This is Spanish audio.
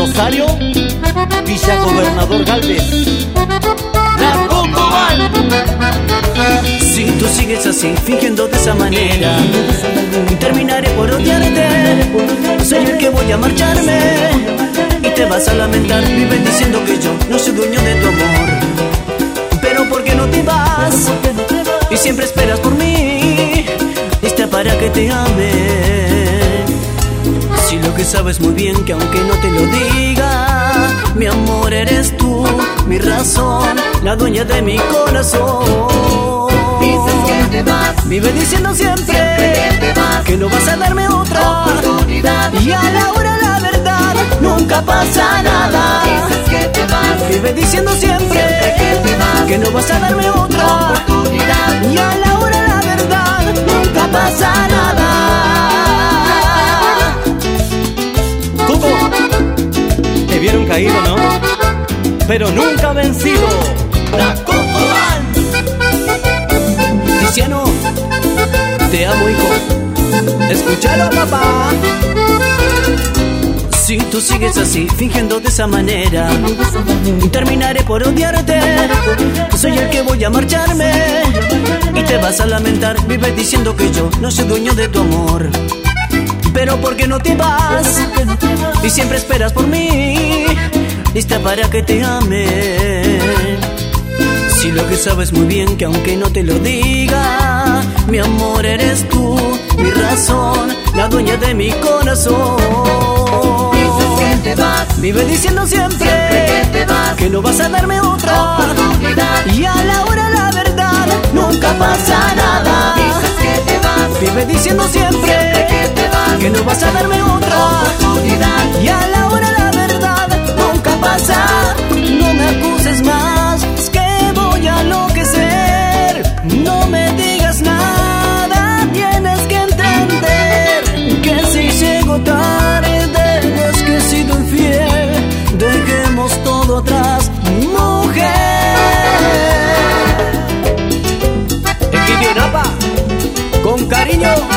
Rosario, Villa Gobernador Galvez, la Cocobal. Si tú sigues así, fingiendo de esa manera, terminaré por odiarte. Soy el que voy a marcharme y te vas a lamentar. Vives diciendo que yo no soy dueño de tu amor, pero ¿por qué no te vas? Y siempre esperas por mí, lista para que te ame. Si lo que sabes muy bien que aunque no te lo diga, mi amor eres tú, mi razón, la dueña de mi corazón. Dices que te vas, vive diciendo siempre que te vas, que no vas a darme otra oportunidad. Y a la hora la verdad nunca pasa nada. Dices que te vas, vive diciendo siempre que te vas, que no vas a darme otra oportunidad. Y a la hora la verdad nunca pasa nada. Coco, te vieron caído, ¿no? Pero nunca vencido. La Cocobal. Tiziano, te amo, hijo. Escúchalo, papá. Si tú sigues así, fingiendo de esa manera, terminaré por odiarte. Soy el que voy a marcharme y te vas a lamentar. Vives diciendo que yo no soy dueño de tu amor, pero ¿por qué no te vas? Y siempre esperas por mí, lista para que te ame. Si lo que sabes muy bien que aunque no te lo diga, mi amor eres tú, mi razón, la dueña de mi corazón. Dices que te vas, vive diciendo siempre que te vas, que no vas a darme otra oportunidad. Y a la hora la verdad nunca pasa nada. Dices que te vas, vive diciendo siempre que te vas, que no vas a darme otra oportunidad. Y a la hora la verdad nunca pasa. No me acuses más, es que voy a enloquecer. No me digas nada, tienes que entender que si llego tarde es que he sido infiel. Dejemos todo atrás, mujer. Equidio Napa, Con cariño.